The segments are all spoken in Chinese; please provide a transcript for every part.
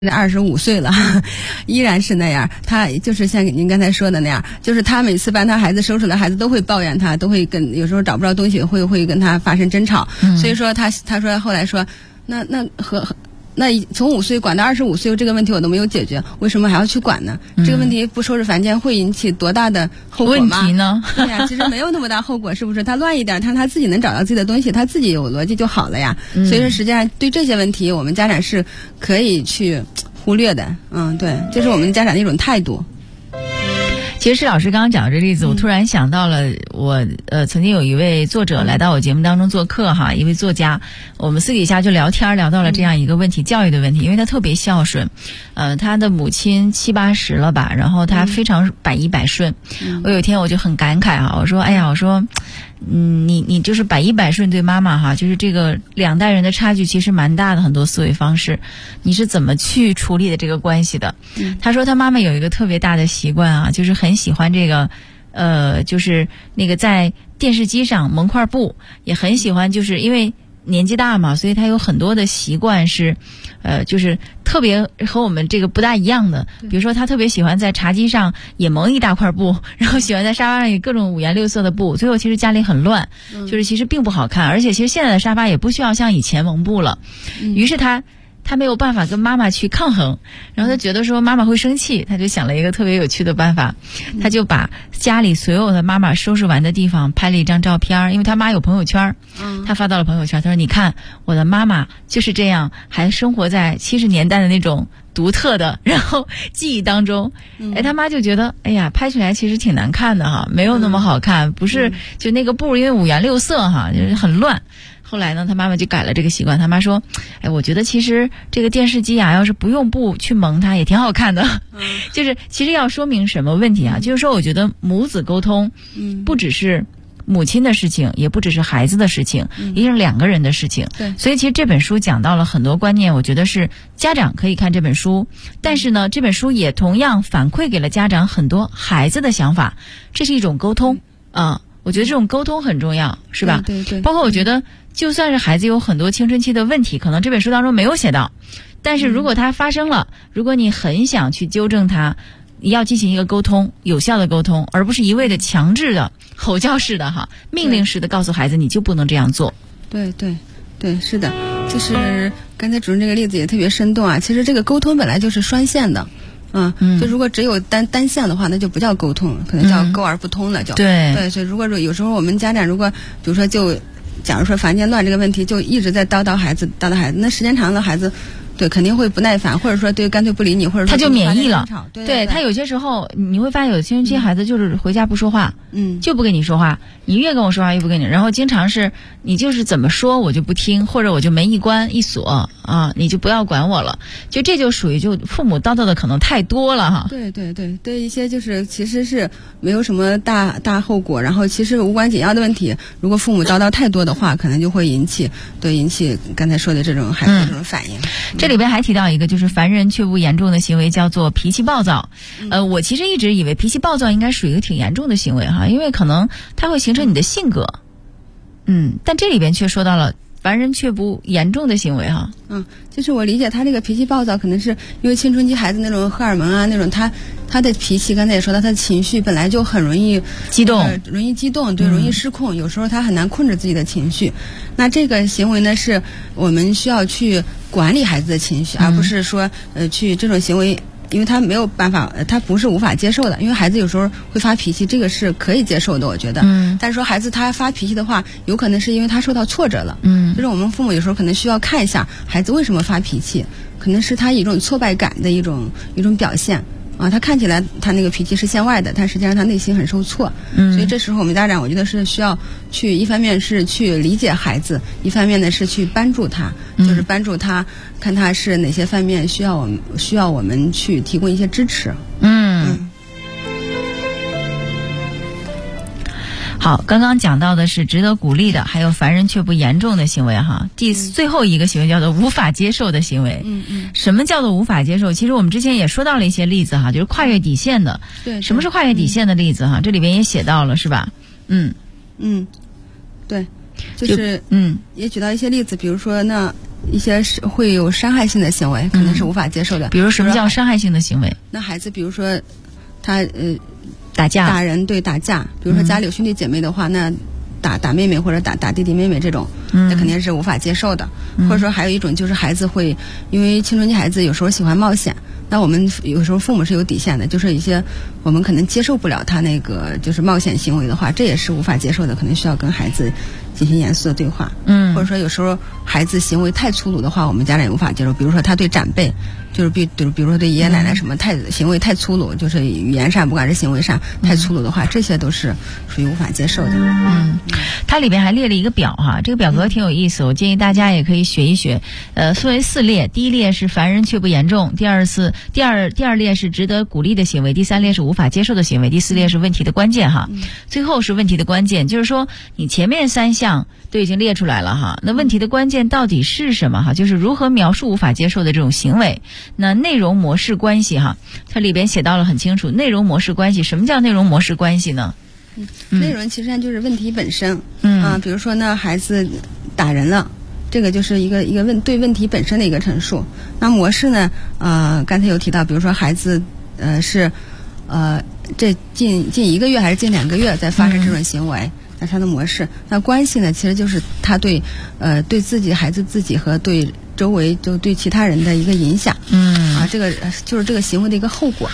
25岁了，依然是那样。他就是像您刚才说的那样，就是他每次帮他孩子收拾了，孩子都会抱怨他，都会有时候找不着东西会跟他发生争吵。所以说他说后来说，那从5岁管到25岁这个问题我都没有解决，为什么还要去管呢？这个问题不收拾房间会引起多大的后果吗？ 问题呢？ 对呀，其实没有那么大后果，是不是？他乱一点，他自己能找到自己的东西，他自己有逻辑就好了呀。所以说，实际上对这些问题，我们家长是可以去忽略的。对，这是我们家长的一种态度。 其实施老师刚刚讲的这例子，我突然想到了我曾经有一位作者来到我节目当中做客哈，一位作家，我们私底下就聊到了这样一个问题，教育的问题，因为他特别孝顺，他的母亲70、80了吧，然后他非常百依百顺。我有一天我就很感慨哈，我说你就是百依百顺对妈妈哈，就是这个2代人的差距其实蛮大的，很多思维方式，你是怎么去处理的这个关系的？他说他妈妈有一个特别大的习惯啊，就是很喜欢这个就是那个在电视机上蒙块布，也很喜欢，就是因为年纪大嘛，所以他有很多的习惯是就是特别和我们这个不大一样的。比如说他特别喜欢在茶几上也蒙一大块布，然后喜欢在沙发上有各种五颜六色的布，最后其实家里很乱，就是其实并不好看，而且其实现在的沙发也不需要像以前蒙布了。于是他没有办法跟妈妈去抗衡，然后他觉得说妈妈会生气，他就想了一个特别有趣的办法，他就把家里所有的妈妈收拾完的地方拍了一张照片，因为他妈有朋友圈，他发到了朋友圈，他说你看我的妈妈就是这样，还生活在70年代的那种独特的然后记忆当中。他妈就觉得哎呀拍起来其实挺难看的哈，没有那么好看，不是就那个布因为五颜六色哈，就是很乱。后来呢，他妈妈就改了这个习惯。他妈说：“我觉得其实这个电视机啊，要是不用布去蒙它，也挺好看的。”就是其实要说明什么问题啊？就是说，我觉得母子沟通，不只是母亲的事情，也不只是孩子的事情，也是2个人的事情。 对， 所以其实这本书讲到了很多观念，我觉得是家长可以看这本书，但是呢，这本书也同样反馈给了家长很多孩子的想法，这是一种沟通啊。我觉得这种沟通很重要，是吧？ 对。 包括我觉得，就算是孩子有很多青春期的问题，可能这本书当中没有写到，但是如果它发生了，如果你很想去纠正它，你要进行一个沟通，有效的沟通，而不是一味的强制的、吼叫式的哈、命令式的告诉孩子你就不能这样做。 对，是的，就是刚才主任这个例子也特别生动啊。其实这个沟通本来就是双线的。就如果只有单向的话，那就不叫沟通，可能叫沟而不通了。对，所以如果有时候我们家长如果比如说假如说房间乱这个问题，就一直在叨叨孩子，那时间长了孩子对肯定会不耐烦，或者说干脆不理你，或者说他就免疫了。 对， 他有些时候你会发现有的青春期孩子就是回家不说话，就不跟你说话，你越跟我说话越不跟你，然后经常是你就是怎么说我就不听，或者我就门一关一锁啊，你就不要管我了，就这就属于就父母叨叨的可能太多了哈。 对一些就是其实是没有什么大后果，然后其实无关紧要的问题，如果父母叨叨太多的话，可能就会引起刚才说的这种孩子这种反应。 这里边还提到一个就是烦人却不严重的行为，叫做脾气暴躁。我其实一直以为脾气暴躁应该属于一个挺严重的行为哈，因为可能它会形成你的性格。但这里边却说到了烦人却不严重的行为哈。 就是我理解他这个脾气暴躁，可能是因为青春期孩子那种荷尔蒙啊，那种他的脾气，刚才也说到，他的情绪本来就很容易激动，对，容易失控，有时候他很难控制自己的情绪。那这个行为呢，是我们需要去管理孩子的情绪，而不是说去这种行为。因为他没有办法，他不是无法接受的。因为孩子有时候会发脾气，这个是可以接受的，我觉得。但是说孩子他发脾气的话，有可能是因为他受到挫折了。就是我们父母有时候可能需要看一下孩子为什么发脾气，可能是他一种挫败感的一种表现。他看起来他那个脾气是线外的，但实际上他内心很受挫。所以这时候我们家长我觉得是需要去一方面是去理解孩子，一方面呢是去帮助他，就是帮助他看他是哪些方面需要我们去提供一些支持。 好，刚刚讲到的是值得鼓励的，还有烦人却不严重的行为哈。最后一个行为叫做无法接受的行为。什么叫做无法接受？其实我们之前也说到了一些例子哈，就是跨越底线的。对，什么是跨越底线的例子哈？这里边也写到了是吧？ 对，就是也举到一些例子，比如说一些会有伤害性的行为，可能是无法接受的。 比如什么叫伤害性的行为？ 那孩子比如说他打架、 打人，对，打架。比如说家里有兄弟姐妹的话，那打妹妹或者打弟弟妹妹这种，那肯定是无法接受的。或者说还有一种就是孩子会因为青春期孩子有时候喜欢冒险，那我们有时候父母是有底线的，就是一些我们可能接受不了他那个就是冒险行为的话，这也是无法接受的，可能需要跟孩子进行严肃的对话。或者说有时候孩子行为太粗鲁的话，我们家长也无法接受。比如说他对长辈，就是比如说对爷爷奶奶什么行为太粗鲁，就是语言上不管是行为上太粗鲁的话，这些都是属于无法接受的。 它里边还列了一个表哈，这个表格挺有意思，我建议大家也可以学一学。分为4列，第一列是烦人却不严重，第二列是值得鼓励的行为，第3列是无法接受的行为，第4列是问题的关键哈。最后是问题的关键，就是说你前面3项都已经列出来了哈，那问题的关键到底是什么哈？就是如何描述无法接受的这种行为。那内容模式关系哈，它里边写到了很清楚，内容模式关系，什么叫内容模式关系呢？ 内容其实上就是问题本身。比如说呢，孩子打人了，这个就是一个对问题本身的一个陈述。那模式呢，刚才有提到，比如说孩子是这近1个月还是近2个月在发生这种行为，那他的模式。那关系呢，其实就是他对孩子自己和对周围就对其他人的一个影响。这个就是这个行为的一个后果。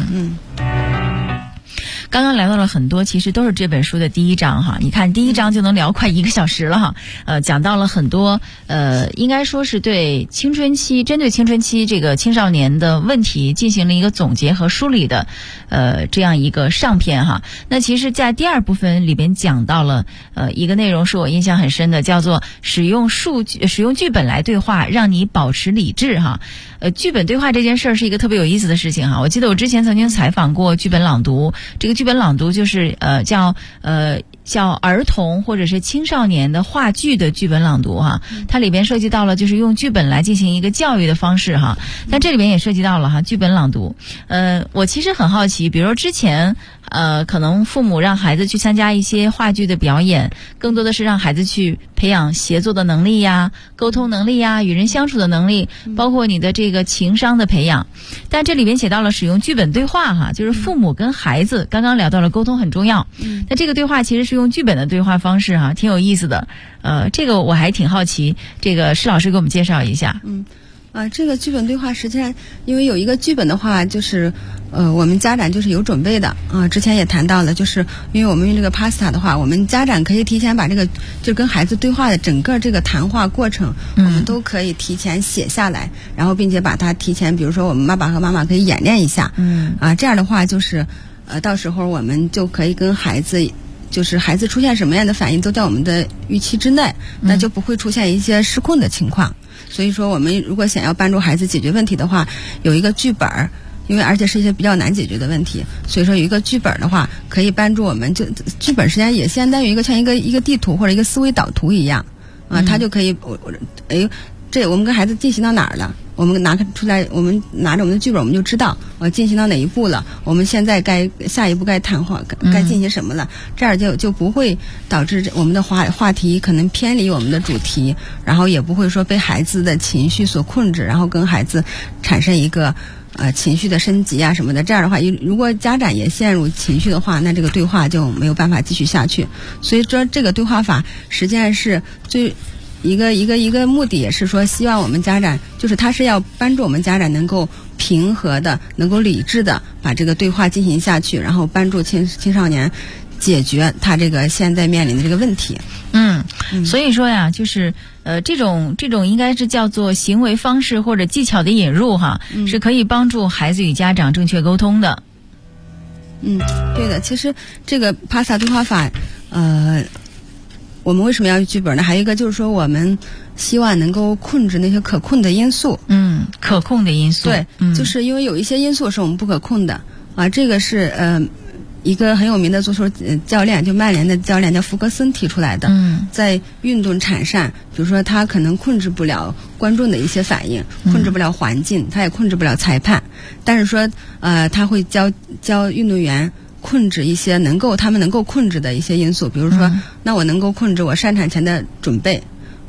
刚刚聊到了很多，其实都是这本书的第1章哈。你看第1章就能聊快1个小时了哈。讲到了很多应该说是针对青春期这个青少年的问题进行了一个总结和梳理的这样一个上篇哈。那其实在第2部分里边讲到了一个内容是我印象很深的，叫做使用剧本来对话，让你保持理智哈。剧本对话这件事儿是一个特别有意思的事情哈。我记得我之前曾经采访过剧本朗读，这个剧本朗读就是叫儿童或者是青少年的话剧的剧本朗读哈，它里边涉及到了就是用剧本来进行一个教育的方式哈，但这里边也涉及到了哈剧本朗读。我其实很好奇，比如说之前可能父母让孩子去参加一些话剧的表演，更多的是让孩子去培养协作的能力呀、沟通能力呀、与人相处的能力，包括你的这个情商的培养。但这里边写到了使用剧本对话哈，就是父母跟孩子刚刚聊到了沟通很重要，那这个对话其实是用剧本的对话方式哈，挺有意思的。这个我还挺好奇，这个施老师给我们介绍一下。 这个剧本对话实际上因为有一个剧本的话，就是我们家长就是有准备的之前也谈到了，就是因为我们用这个 PASTA 的话，我们家长可以提前把这个就跟孩子对话的整个这个谈话过程，我们都可以提前写下来，然后并且把它提前，比如说我们爸爸和妈妈可以演练一下，这样的话就是到时候我们就可以跟孩子。就是孩子出现什么样的反应都在我们的预期之内，那就不会出现一些失控的情况。所以说我们如果想要帮助孩子解决问题的话，有一个剧本，因为而且是一些比较难解决的问题，所以说有一个剧本的话可以帮助我们，就剧本实际上也相当于像一个地图或者一个思维导图一样它就可以这我们跟孩子进行到哪儿了，我们拿出来，我们拿着我们的剧本，我们就知道进行到哪一步了，我们现在下一步该谈话该进行什么了，这样就不会导致我们的话题可能偏离我们的主题，然后也不会说被孩子的情绪所控制，然后跟孩子产生一个情绪的升级什么的。这样的话，如果家长也陷入情绪的话，那这个对话就没有办法继续下去。所以说这个对话法实际上是一个目的，也是说希望我们家长，就是他是要帮助我们家长能够平和的、能够理智的把这个对话进行下去，然后帮助青少年解决他这个现在面临的这个问题。 所以说呀，就是这种应该是叫做行为方式或者技巧的引入哈，是可以帮助孩子与家长正确沟通的。 对的，其实这个PASTA对话法，我们为什么要剧本呢？还有一个就是说，我们希望能够控制那些可控的因素。 可控的因素。 对，就是因为有一些因素是我们不可控的这个是一个很有名的足球教练，就曼联的教练叫福格森提出来的。在运动场上，比如说他可能控制不了观众的一些反应，控制不了环境，他也控制不了裁判，但是说他会教运动员控制一些他们能够控制的一些因素，比如说那我能够控制我上场前的准备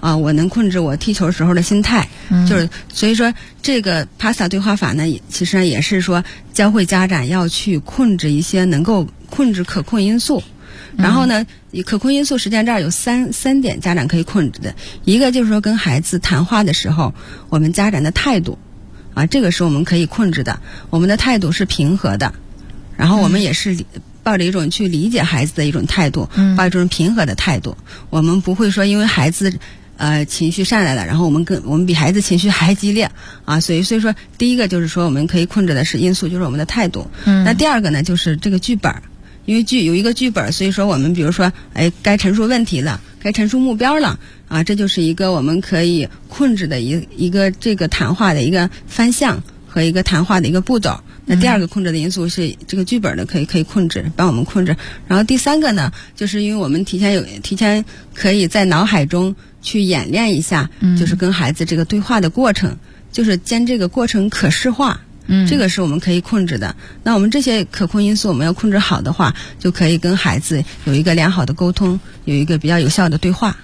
我能控制我踢球时候的心态，就是所以说这个帕萨对话法呢，其实也是说教会家长要去控制一些能够控制可控因素。然后呢，可控因素实际上这儿有三点家长可以控制的。一个就是说跟孩子谈话的时候，我们家长的态度这个是我们可以控制的，我们的态度是平和的，然后我们也是抱着一种去理解孩子的一种态度，抱着一种平和的态度，我们不会说因为孩子情绪上来了，然后我们比孩子情绪还激烈所以说第一个就是说我们可以控制的是因素，就是我们的态度。那第二个呢，就是这个剧本，因为有一个剧本，所以说我们比如说该陈述问题了，该陈述目标了这就是一个我们可以控制的一个这个谈话的一个方向和一个谈话的一个步骤。那第二个控制的因素是这个剧本的可以控制，帮我们控制。然后第三个呢，就是因为我们提前可以在脑海中去演练一下，就是跟孩子这个对话的过程，就是将这个过程可视化。这个是我们可以控制的。那我们这些可控因素我们要控制好的话，就可以跟孩子有一个良好的沟通，有一个比较有效的对话。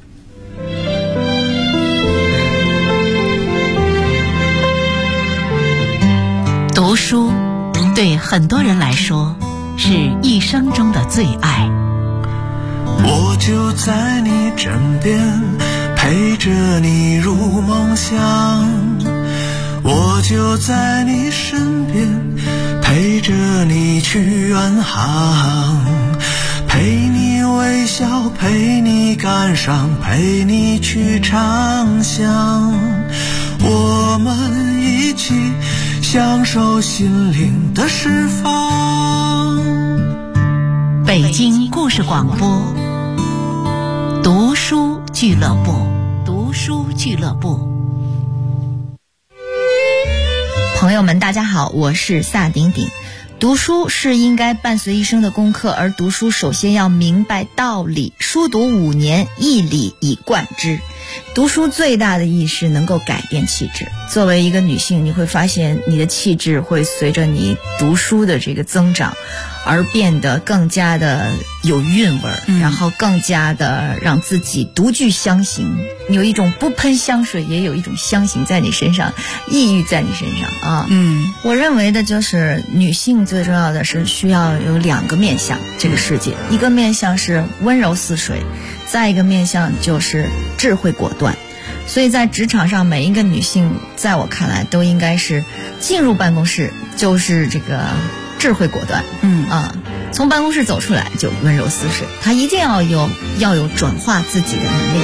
读书对很多人来说是一生中的最爱。 我就在你枕边，陪着你入梦乡，我就在你身边，陪着你去远航，陪你微笑，陪你感伤，陪你去畅想，我们一起享受心灵的释放。 北京故事广播，读书俱乐部，读书俱乐部。朋友们大家好，我是萨顶顶。读书是应该伴随一生的功课，而读书首先要明白道理，书读5年，一理以贯之。读书最大的意义是能够改变气质。作为一个女性，你会发现你的气质会随着你读书的这个增长而变得更加的有韵味，然后更加的让自己独具香型，有一种不喷香水也有一种香型在你身上，抑郁在你身上我认为的就是女性最重要的是需要有2个面向这个世界，一个面向是温柔似水，再一个面向就是智慧果断。所以在职场上，每一个女性在我看来都应该是进入办公室就是这个智慧果断，从办公室走出来就温柔似水，她一定要有转化自己的能力。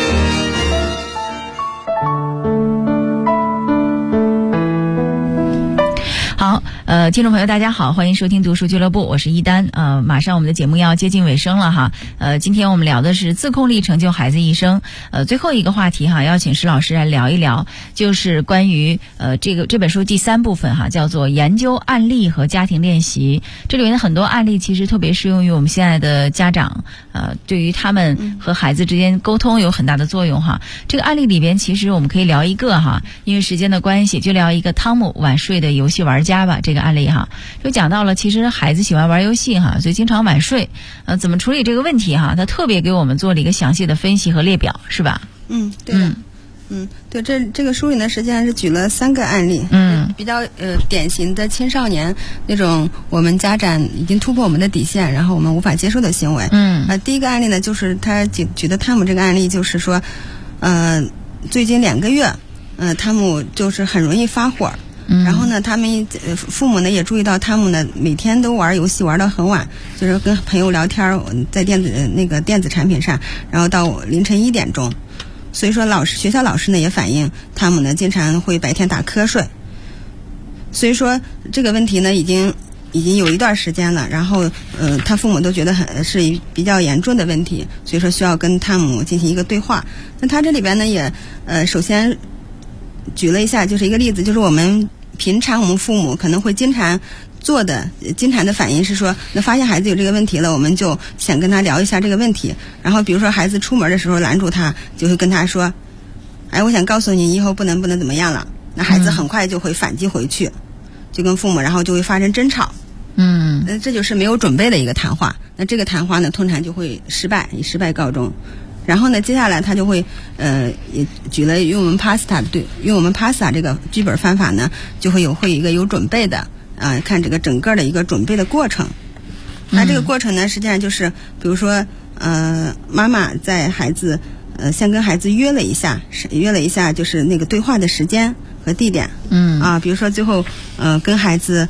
好，听众朋友大家好，欢迎收听读书俱乐部，我是一丹。马上我们的节目要接近尾声了哈。今天我们聊的是自控力成就孩子一生。最后一个话题哈，邀请施老师来聊一聊，就是关于这本书第3部分哈，叫做研究案例和家庭练习。这里面的很多案例其实特别适用于我们现在的家长，对于他们和孩子之间沟通有很大的作用哈。这个案例里边其实我们可以聊一个哈，因为时间的关系，就聊一个汤姆晚睡的游戏玩家吧。这个案例哈，就讲到了其实孩子喜欢玩游戏哈，所以经常晚睡，怎么处理这个问题哈？他特别给我们做了一个详细的分析和列表，是吧？ 对的。对，这个书里呢，实际上是举了3个案例，比较典型的青少年那种我们家长已经突破我们的底线，然后我们无法接受的行为。第一个案例呢，就是他举的汤姆这个案例，就是说，最近2个月，汤姆就是很容易发火。然后呢，他们父母呢也注意到汤姆呢每天都玩游戏玩到很晚，就是跟朋友聊天，在电子产品上，然后到凌晨1点钟。所以说学校老师呢也反映汤姆呢经常会白天打瞌睡。所以说这个问题呢已经有一段时间了，然后他父母都觉得是比较严重的问题，所以说需要跟汤姆进行一个对话。那他这里边呢也首先举了一下，就是一个例子，就是我们平常我们父母可能会经常的反应是说，那发现孩子有这个问题了，我们就想跟他聊一下这个问题。然后比如说孩子出门的时候拦住他，就会跟他说，我想告诉你以后不能怎么样了。那孩子很快就会反击回去，就跟父母然后就会发生争吵。这就是没有准备的一个谈话。那这个谈话呢通常就会以失败告终。 然后呢，接下来他就会也举了用我们 PASTA 这个剧本方法呢，就会有一个有准备的看这个整个的一个准备的过程。那这个过程呢，实际上就是比如说妈妈在孩子先跟孩子约了一下就是那个对话的时间和地点。比如说最后跟孩子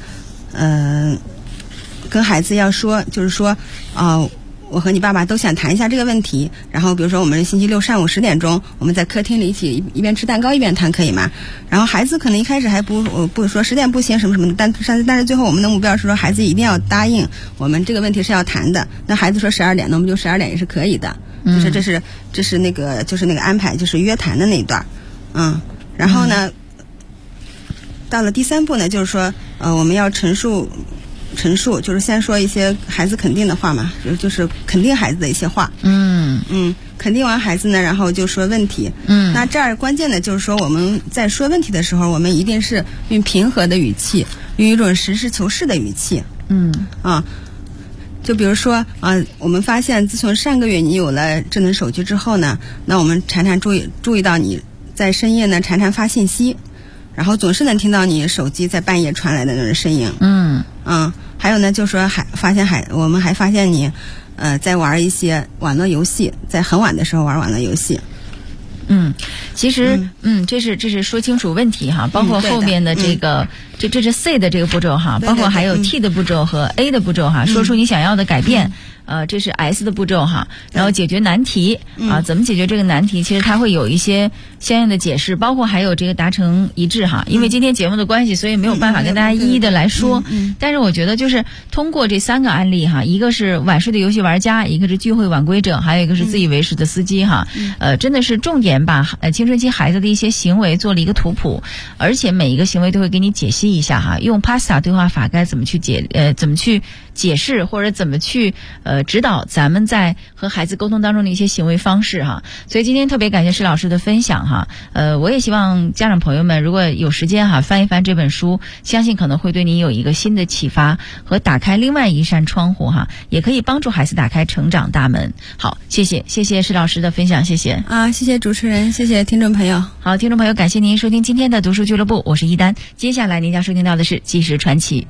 要说，就是说我和你爸爸都想谈一下这个问题，然后比如说我们星期六上午10点钟，我们在客厅里一起一边吃蛋糕一边谈，可以吗？然后孩子可能一开始还不说10点不行什么什么的，但是最后我们的目标是说孩子一定要答应我们这个问题是要谈的。那孩子说12点，那我们就12点也是可以的。就是这是那个就是那个安排，就是约谈的那一段。然后呢，到了第3步呢，就是说我们要陈述，就是先说一些孩子肯定的话嘛，就是肯定孩子的一些话。肯定完孩子呢，然后就说问题。那这儿关键的就是说我们在说问题的时候，我们一定是用平和的语气，用一种实事求是的语气。就比如说我们发现自从上个月你有了智能手机之后呢，那我们常常注意到你在深夜呢常常发信息，然后总是能听到你手机在半夜传来的那种声音。还有呢，就是说我们还发现你在玩一些网络游戏，在很晚的时候玩网络游戏。 其实这是说清楚问题哈，包括后面的这个这是 C 的这个步骤哈，包括还有 T 的步骤和 A 的步骤哈，说出你想要的改变。这是 S 的步骤哈，然后解决难题怎么解决这个难题？其实它会有一些相应的解释，包括还有这个达成一致哈。因为今天节目的关系，所以没有办法跟大家一一的来说。但是我觉得就是通过这3个案例哈，一个是晚睡的游戏玩家，一个是聚会晚归者，还有一个是自以为是的司机哈。真的是重点把青春期孩子的一些行为做了一个图谱，而且每一个行为都会给你解析一下哈，用 PASTA 对话法该怎么去解释，或者怎么去指导咱们在和孩子沟通当中的一些行为方式哈。所以今天特别感谢施老师的分享哈。我也希望家长朋友们如果有时间哈，翻一翻这本书，相信可能会对您有一个新的启发和打开另外一扇窗户哈，也可以帮助孩子打开成长大门。好，谢谢施老师的分享，谢谢谢谢主持人，谢谢听众朋友。 好，听众朋友，感谢您收听今天的读书俱乐部，我是一丹。接下来您将收听到的是纪实传奇。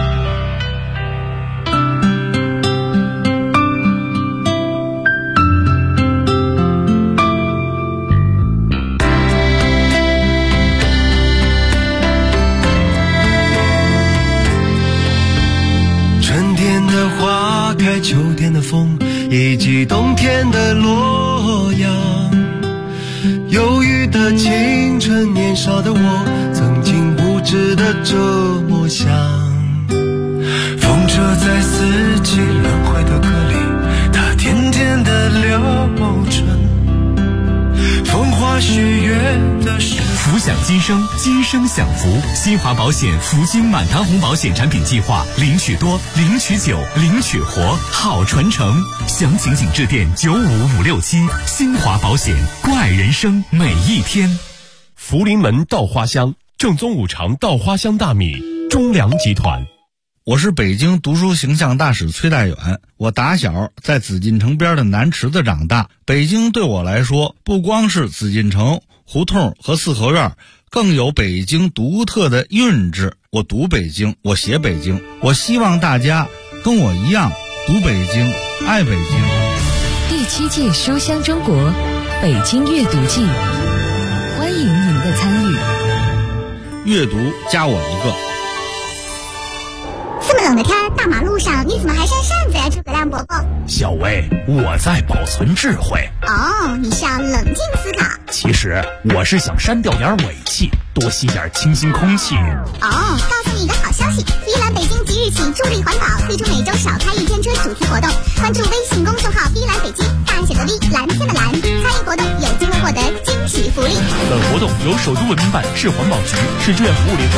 秋天的风以及冬天的洛阳，忧郁的青春，年少的我曾经无知的这么想。风车在四季轮回的歌里，它甜甜的流转，风花雪月的时福享今生，今生享福。新华保险福金满堂红保险产品计划，领取多，领取久，领取活，好传承。详情请致电95567。新华保险，怪人生每一天。 福临门稻花香，正宗五常稻花香大米，中粮集团。 我是北京读书形象大使崔代远，我打小在紫禁城边的南池子长大。北京对我来说，不光是紫禁城、胡同和四合院，更有北京独特的韵致。我读北京，我写北京，我希望大家跟我一样读北京，爱北京。 第7届书香中国北京阅读季，欢迎您的参与。 阅读加我一个。 这么冷的天，大马路上你怎么还扇扇子呀，诸葛亮伯伯？ 小薇，我在保存智慧。 你是要冷静思考。 其实我是想删掉点尾气，多吸点清新空气。 告诉你一个好消息，碧蓝北京即日起助力环保，推出每周少开1天车主题活动。关注微信公众号碧蓝北京，大写的 V， 蓝天的蓝，参与活动有机会获得惊喜福利。 本活动由首都文明办、市环保局、市志愿服务联合